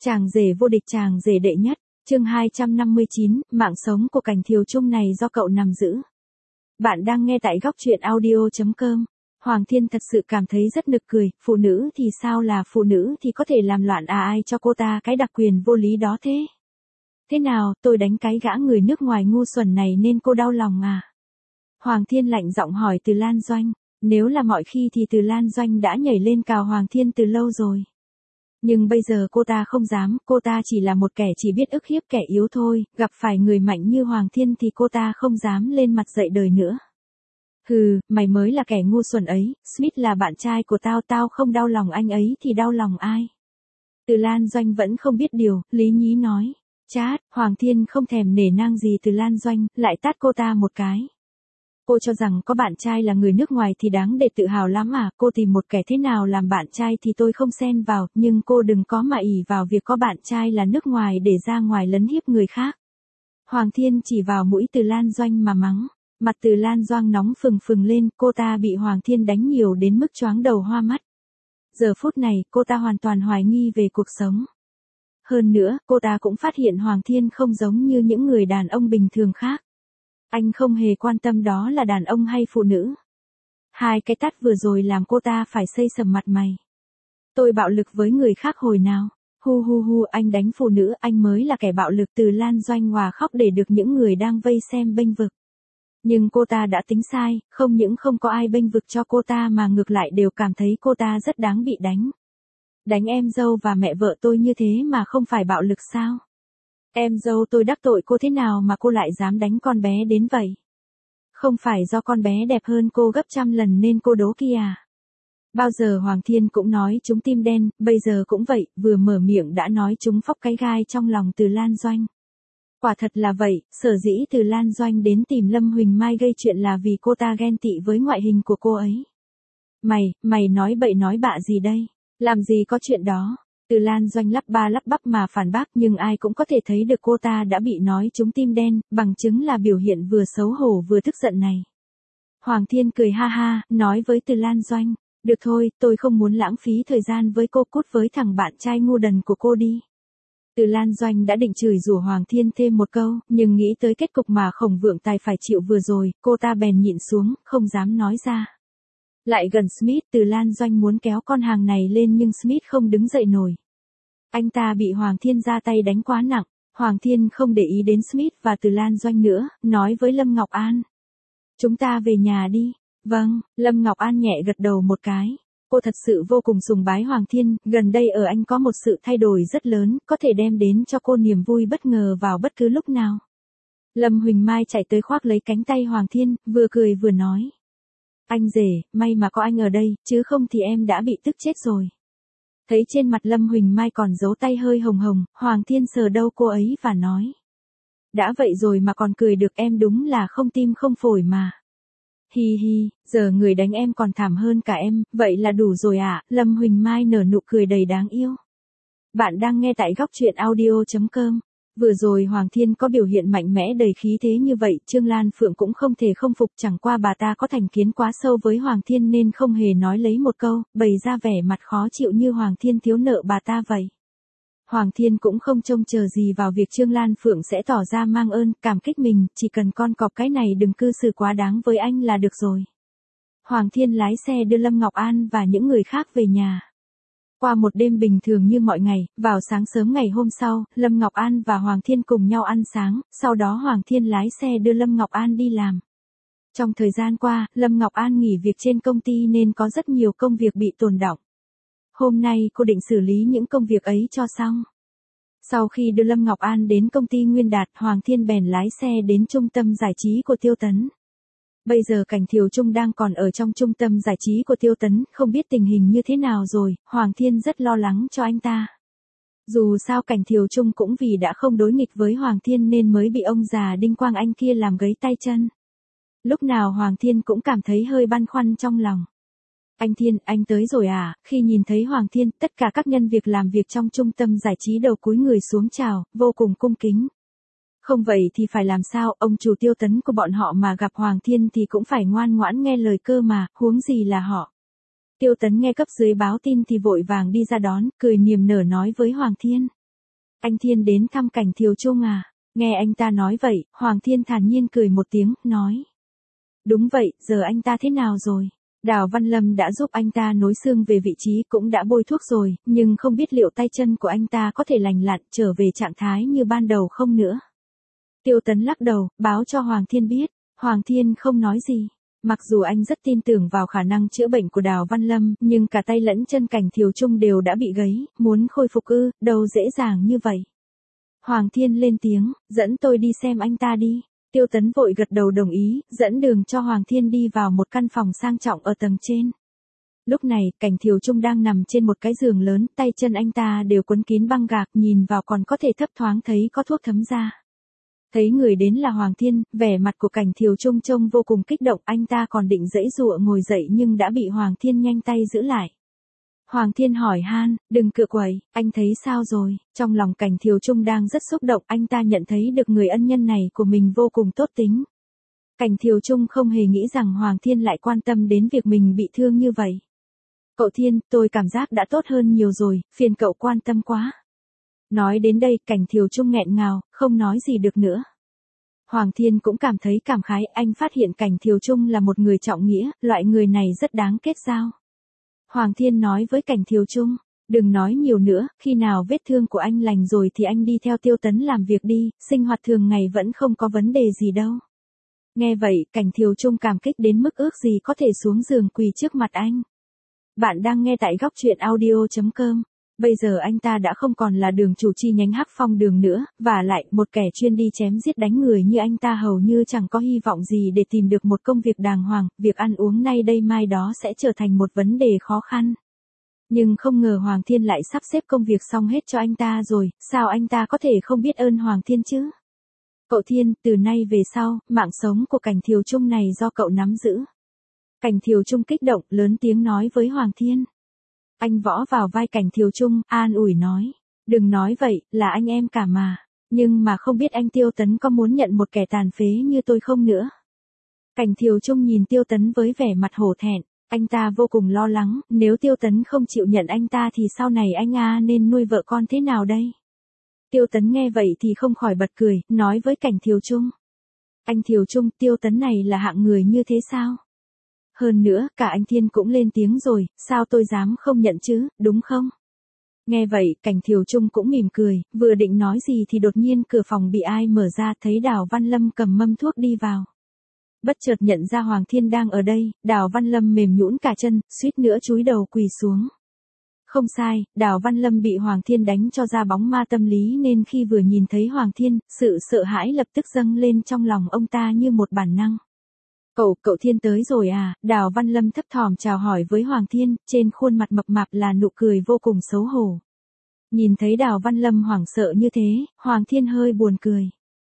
Chàng rể vô địch, chàng rể đệ nhất, chương 259, mạng sống của Cảnh Thiều Chung này do cậu nắm giữ. Bạn đang nghe tại góc truyện audio.com. Hoàng Thiên thật sự cảm thấy rất nực cười, phụ nữ thì sao là phụ nữ thì có thể làm loạn ai cho cô ta cái đặc quyền vô lý đó thế? Thế nào, tôi đánh cái gã người nước ngoài ngu xuẩn này nên cô đau lòng à? Hoàng Thiên lạnh giọng hỏi Từ Lan Doanh, nếu là mọi khi thì Từ Lan Doanh đã nhảy lên cào Hoàng Thiên từ lâu rồi. Nhưng bây giờ cô ta không dám, cô ta chỉ là một kẻ chỉ biết ức hiếp kẻ yếu thôi, gặp phải người mạnh như Hoàng Thiên thì cô ta không dám lên mặt dạy đời nữa. Hừ, mày mới là kẻ ngu xuẩn ấy, Smith là bạn trai của tao, tao không đau lòng anh ấy thì đau lòng ai? Từ Lan Doanh vẫn không biết điều, lý nhí nói. Chát, Hoàng Thiên không thèm nể nang gì Từ Lan Doanh, lại tát cô ta một cái. Cô cho rằng có bạn trai là người nước ngoài thì đáng để tự hào lắm à, cô tìm một kẻ thế nào làm bạn trai thì tôi không xen vào, nhưng cô đừng có mà ỷ vào việc có bạn trai là nước ngoài để ra ngoài lấn hiếp người khác. Hoàng Thiên chỉ vào mũi Từ Lan Doanh mà mắng, mặt Từ Lan Doanh nóng phừng phừng lên, cô ta bị Hoàng Thiên đánh nhiều đến mức choáng đầu hoa mắt. Giờ phút này, cô ta hoàn toàn hoài nghi về cuộc sống. Hơn nữa, cô ta cũng phát hiện Hoàng Thiên không giống như những người đàn ông bình thường khác. Anh không hề quan tâm đó là đàn ông hay phụ nữ. Hai cái tát vừa rồi làm cô ta phải xây sầm mặt mày. Tôi bạo lực với người khác hồi nào? Hu hu hu, anh đánh phụ nữ, anh mới là kẻ bạo lực. Từ Lan Doanh hòa khóc để được những người đang vây xem bênh vực. Nhưng cô ta đã tính sai, không những không có ai bênh vực cho cô ta mà ngược lại đều cảm thấy cô ta rất đáng bị đánh. Đánh em dâu và mẹ vợ tôi như thế mà không phải bạo lực sao? Em dâu tôi đắc tội cô thế nào mà cô lại dám đánh con bé đến vậy? Không phải do con bé đẹp hơn cô gấp trăm lần nên cô đố kia à? Bao giờ Hoàng Thiên cũng nói chúng tim đen, bây giờ cũng vậy, vừa mở miệng đã nói chúng phóc cái gai trong lòng Từ Lan Doanh. Quả thật là vậy, sở dĩ Từ Lan Doanh đến tìm Lâm Huỳnh Mai gây chuyện là vì cô ta ghen tị với ngoại hình của cô ấy. Mày nói bậy nói bạ gì đây? Làm gì có chuyện đó? Từ Lan Doanh lắp ba lắp bắp mà phản bác, nhưng ai cũng có thể thấy được cô ta đã bị nói trúng tim đen, bằng chứng là biểu hiện vừa xấu hổ vừa tức giận này. Hoàng Thiên cười ha ha, nói với Từ Lan Doanh, được thôi, tôi không muốn lãng phí thời gian với cô, cút với thằng bạn trai ngu đần của cô đi. Từ Lan Doanh đã định chửi rủa Hoàng Thiên thêm một câu, nhưng nghĩ tới kết cục mà Khổng Vượng Tài phải chịu vừa rồi, cô ta bèn nhịn xuống, không dám nói ra. Lại gần Smith, Từ Lan Doanh muốn kéo con hàng này lên nhưng Smith không đứng dậy nổi. Anh ta bị Hoàng Thiên ra tay đánh quá nặng, Hoàng Thiên không để ý đến Smith và Từ Lan Doanh nữa, nói với Lâm Ngọc An. Chúng ta về nhà đi. Vâng, Lâm Ngọc An nhẹ gật đầu một cái. Cô thật sự vô cùng sùng bái Hoàng Thiên, gần đây ở anh có một sự thay đổi rất lớn, có thể đem đến cho cô niềm vui bất ngờ vào bất cứ lúc nào. Lâm Huỳnh Mai chạy tới khoác lấy cánh tay Hoàng Thiên, vừa cười vừa nói. Anh rể, may mà có anh ở đây, chứ không thì em đã bị tức chết rồi. Thấy trên mặt Lâm Huỳnh Mai còn dấu tay hơi hồng hồng, Hoàng Thiên sờ đâu cô ấy và nói. Đã vậy rồi mà còn cười được, em đúng là không tim không phổi mà. Hi hi, giờ người đánh em còn thảm hơn cả em, vậy là đủ rồi à? Lâm Huỳnh Mai nở nụ cười đầy đáng yêu. Bạn đang nghe tại góc truyện audio.com. Vừa rồi Hoàng Thiên có biểu hiện mạnh mẽ đầy khí thế như vậy, Trương Lan Phượng cũng không thể không phục, chẳng qua bà ta có thành kiến quá sâu với Hoàng Thiên nên không hề nói lấy một câu, bày ra vẻ mặt khó chịu như Hoàng Thiên thiếu nợ bà ta vậy. Hoàng Thiên cũng không trông chờ gì vào việc Trương Lan Phượng sẽ tỏ ra mang ơn, cảm kích mình, chỉ cần con cọp cái này đừng cư xử quá đáng với anh là được rồi. Hoàng Thiên lái xe đưa Lâm Ngọc An và những người khác về nhà. Qua một đêm bình thường như mọi ngày, vào sáng sớm ngày hôm sau, Lâm Ngọc An và Hoàng Thiên cùng nhau ăn sáng, sau đó Hoàng Thiên lái xe đưa Lâm Ngọc An đi làm. Trong thời gian qua, Lâm Ngọc An nghỉ việc trên công ty nên có rất nhiều công việc bị tồn đọng. Hôm nay cô định xử lý những công việc ấy cho xong. Sau khi đưa Lâm Ngọc An đến công ty Nguyên Đạt, Hoàng Thiên bèn lái xe đến trung tâm giải trí của Tiêu Tấn. Bây giờ Cảnh Thiều Chung đang còn ở trong trung tâm giải trí của Tiêu Tấn, không biết tình hình như thế nào rồi, Hoàng Thiên rất lo lắng cho anh ta. Dù sao Cảnh Thiều Chung cũng vì đã không đối nghịch với Hoàng Thiên nên mới bị ông già Đinh Quang Anh kia làm gấy tay chân. Lúc nào Hoàng Thiên cũng cảm thấy hơi băn khoăn trong lòng. Anh Thiên, anh tới rồi à? Khi nhìn thấy Hoàng Thiên, tất cả các nhân viên làm việc trong trung tâm giải trí đầu cúi người xuống chào, vô cùng cung kính. Không vậy thì phải làm sao, ông chủ Tiêu Tấn của bọn họ mà gặp Hoàng Thiên thì cũng phải ngoan ngoãn nghe lời cơ mà, huống gì là họ. Tiêu Tấn nghe cấp dưới báo tin thì vội vàng đi ra đón, cười niềm nở nói với Hoàng Thiên. Anh Thiên đến thăm Cảnh Thiều Trung à? Nghe anh ta nói vậy, Hoàng Thiên thản nhiên cười một tiếng, nói. Đúng vậy, giờ anh ta thế nào rồi? Đào Văn Lâm đã giúp anh ta nối xương về vị trí, cũng đã bôi thuốc rồi, nhưng không biết liệu tay chân của anh ta có thể lành lặn trở về trạng thái như ban đầu không nữa. Tiêu Tấn lắc đầu, báo cho Hoàng Thiên biết. Hoàng Thiên không nói gì. Mặc dù anh rất tin tưởng vào khả năng chữa bệnh của Đào Văn Lâm, nhưng cả tay lẫn chân Cảnh Thiều Trung đều đã bị gấy, muốn khôi phục đâu dễ dàng như vậy. Hoàng Thiên lên tiếng, dẫn tôi đi xem anh ta đi. Tiêu Tấn vội gật đầu đồng ý, dẫn đường cho Hoàng Thiên đi vào một căn phòng sang trọng ở tầng trên. Lúc này, Cảnh Thiều Trung đang nằm trên một cái giường lớn, tay chân anh ta đều quấn kín băng gạc, nhìn vào còn có thể thấp thoáng thấy có thuốc thấm ra. Thấy người đến là Hoàng Thiên, vẻ mặt của Cảnh Thiều Trung trông vô cùng kích động, anh ta còn định giãy giụa ngồi dậy nhưng đã bị Hoàng Thiên nhanh tay giữ lại. Hoàng Thiên hỏi han, đừng cựa quậy, anh thấy sao rồi? Trong lòng Cảnh Thiều Trung đang rất xúc động, anh ta nhận thấy được người ân nhân này của mình vô cùng tốt tính. Cảnh Thiều Trung không hề nghĩ rằng Hoàng Thiên lại quan tâm đến việc mình bị thương như vậy. Cậu Thiên, tôi cảm giác đã tốt hơn nhiều rồi, phiền cậu quan tâm quá. Nói đến đây, Cảnh Thiều Trung nghẹn ngào, không nói gì được nữa. Hoàng Thiên cũng cảm thấy cảm khái, anh phát hiện Cảnh Thiều Trung là một người trọng nghĩa, loại người này rất đáng kết giao. Hoàng Thiên nói với Cảnh Thiều Trung, đừng nói nhiều nữa, khi nào vết thương của anh lành rồi thì anh đi theo Tiêu Tấn làm việc đi, sinh hoạt thường ngày vẫn không có vấn đề gì đâu. Nghe vậy, Cảnh Thiều Trung cảm kích đến mức ước gì có thể xuống giường quỳ trước mặt anh. Bạn đang nghe tại góc truyện audio.com. Bây giờ anh ta đã không còn là đường chủ chi nhánh Hắc Phong Đường nữa, và lại, một kẻ chuyên đi chém giết đánh người như anh ta hầu như chẳng có hy vọng gì để tìm được một công việc đàng hoàng, việc ăn uống nay đây mai đó sẽ trở thành một vấn đề khó khăn. Nhưng không ngờ Hoàng Thiên lại sắp xếp công việc xong hết cho anh ta rồi, sao anh ta có thể không biết ơn Hoàng Thiên chứ? Cậu Thiên, từ nay về sau, mạng sống của Cảnh Thiều Trung này do cậu nắm giữ. Cảnh Thiều Trung kích động, lớn tiếng nói với Hoàng Thiên. Anh võ vào vai Cảnh Thiều Trung, an ủi nói. Đừng nói vậy, là anh em cả mà. Nhưng mà không biết anh Tiêu Tấn có muốn nhận một kẻ tàn phế như tôi không nữa. Cảnh Thiều Trung nhìn Tiêu Tấn với vẻ mặt hổ thẹn. Anh ta vô cùng lo lắng, nếu Tiêu Tấn không chịu nhận anh ta thì sau này anh nên nuôi vợ con thế nào đây? Tiêu Tấn nghe vậy thì không khỏi bật cười, nói với Cảnh Thiều Trung. Anh Thiều Trung, Tiêu Tấn này là hạng người như thế sao? Hơn nữa, cả anh Thiên cũng lên tiếng rồi, sao tôi dám không nhận chứ, đúng không? Nghe vậy, Cảnh Thiều Trung cũng mỉm cười, vừa định nói gì thì đột nhiên cửa phòng bị ai mở ra, thấy Đào Văn Lâm cầm mâm thuốc đi vào. Bất chợt nhận ra Hoàng Thiên đang ở đây, Đào Văn Lâm mềm nhũn cả chân, suýt nữa chúi đầu quỳ xuống. Không sai, Đào Văn Lâm bị Hoàng Thiên đánh cho ra bóng ma tâm lý nên khi vừa nhìn thấy Hoàng Thiên, sự sợ hãi lập tức dâng lên trong lòng ông ta như một bản năng. Cậu Thiên tới rồi à? Đào Văn Lâm thấp thỏm chào hỏi với Hoàng Thiên, trên khuôn mặt mập mạp là nụ cười vô cùng xấu hổ. Nhìn thấy Đào Văn Lâm hoảng sợ như thế, Hoàng Thiên hơi buồn cười.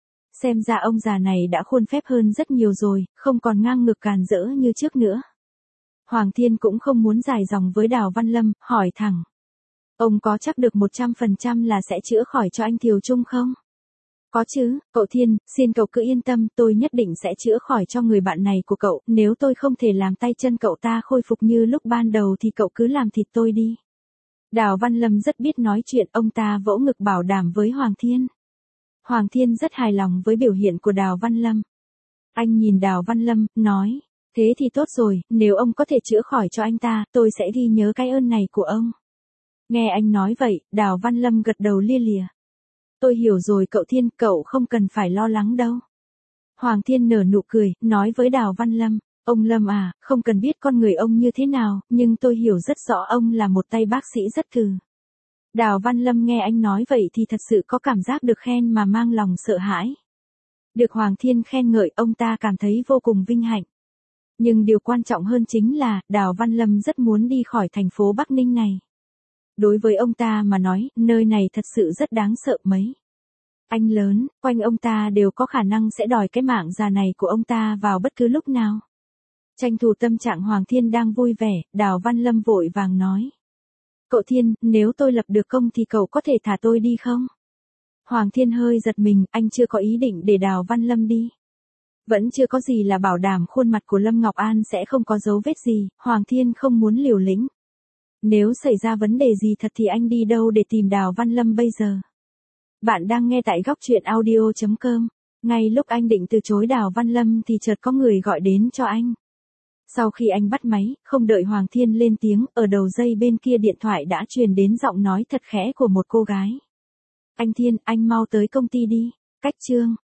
Xem ra ông già này đã khuôn phép hơn rất nhiều rồi, không còn ngang ngược càn rỡ như trước nữa. Hoàng Thiên cũng không muốn dài dòng với Đào Văn Lâm, hỏi thẳng. Ông có chắc được 100% là sẽ chữa khỏi cho anh Thiều Trung không? Có chứ, cậu Thiên, xin cậu cứ yên tâm, tôi nhất định sẽ chữa khỏi cho người bạn này của cậu, nếu tôi không thể làm tay chân cậu ta khôi phục như lúc ban đầu thì cậu cứ làm thịt tôi đi. Đào Văn Lâm rất biết nói chuyện, ông ta vỗ ngực bảo đảm với Hoàng Thiên. Hoàng Thiên rất hài lòng với biểu hiện của Đào Văn Lâm. Anh nhìn Đào Văn Lâm, nói, thế thì tốt rồi, nếu ông có thể chữa khỏi cho anh ta, tôi sẽ ghi nhớ cái ơn này của ông. Nghe anh nói vậy, Đào Văn Lâm gật đầu lia lịa. Tôi hiểu rồi cậu Thiên, cậu không cần phải lo lắng đâu. Hoàng Thiên nở nụ cười, nói với Đào Văn Lâm, ông Lâm à, không cần biết con người ông như thế nào, nhưng tôi hiểu rất rõ ông là một tay bác sĩ rất cừ. Đào Văn Lâm nghe anh nói vậy thì thật sự có cảm giác được khen mà mang lòng sợ hãi. Được Hoàng Thiên khen ngợi, ông ta cảm thấy vô cùng vinh hạnh. Nhưng điều quan trọng hơn chính là, Đào Văn Lâm rất muốn đi khỏi thành phố Bắc Ninh này. Đối với ông ta mà nói, nơi này thật sự rất đáng sợ mấy. Anh lớn, quanh ông ta đều có khả năng sẽ đòi cái mạng già này của ông ta vào bất cứ lúc nào. Tranh thủ tâm trạng Hoàng Thiên đang vui vẻ, Đào Văn Lâm vội vàng nói. Cậu Thiên, nếu tôi lập được công thì cậu có thể thả tôi đi không? Hoàng Thiên hơi giật mình, anh chưa có ý định để Đào Văn Lâm đi. Vẫn chưa có gì là bảo đảm khuôn mặt của Lâm Ngọc An sẽ không có dấu vết gì, Hoàng Thiên không muốn liều lĩnh. Nếu xảy ra vấn đề gì thật thì anh đi đâu để tìm Đào Văn Lâm bây giờ? Bạn đang nghe tại góc chuyện audio.com. Ngay lúc anh định từ chối Đào Văn Lâm thì chợt có người gọi đến cho anh. Sau khi anh bắt máy, không đợi Hoàng Thiên lên tiếng, ở đầu dây bên kia điện thoại đã truyền đến giọng nói thật khẽ của một cô gái. Anh Thiên, anh mau tới công ty đi. Cách Trương.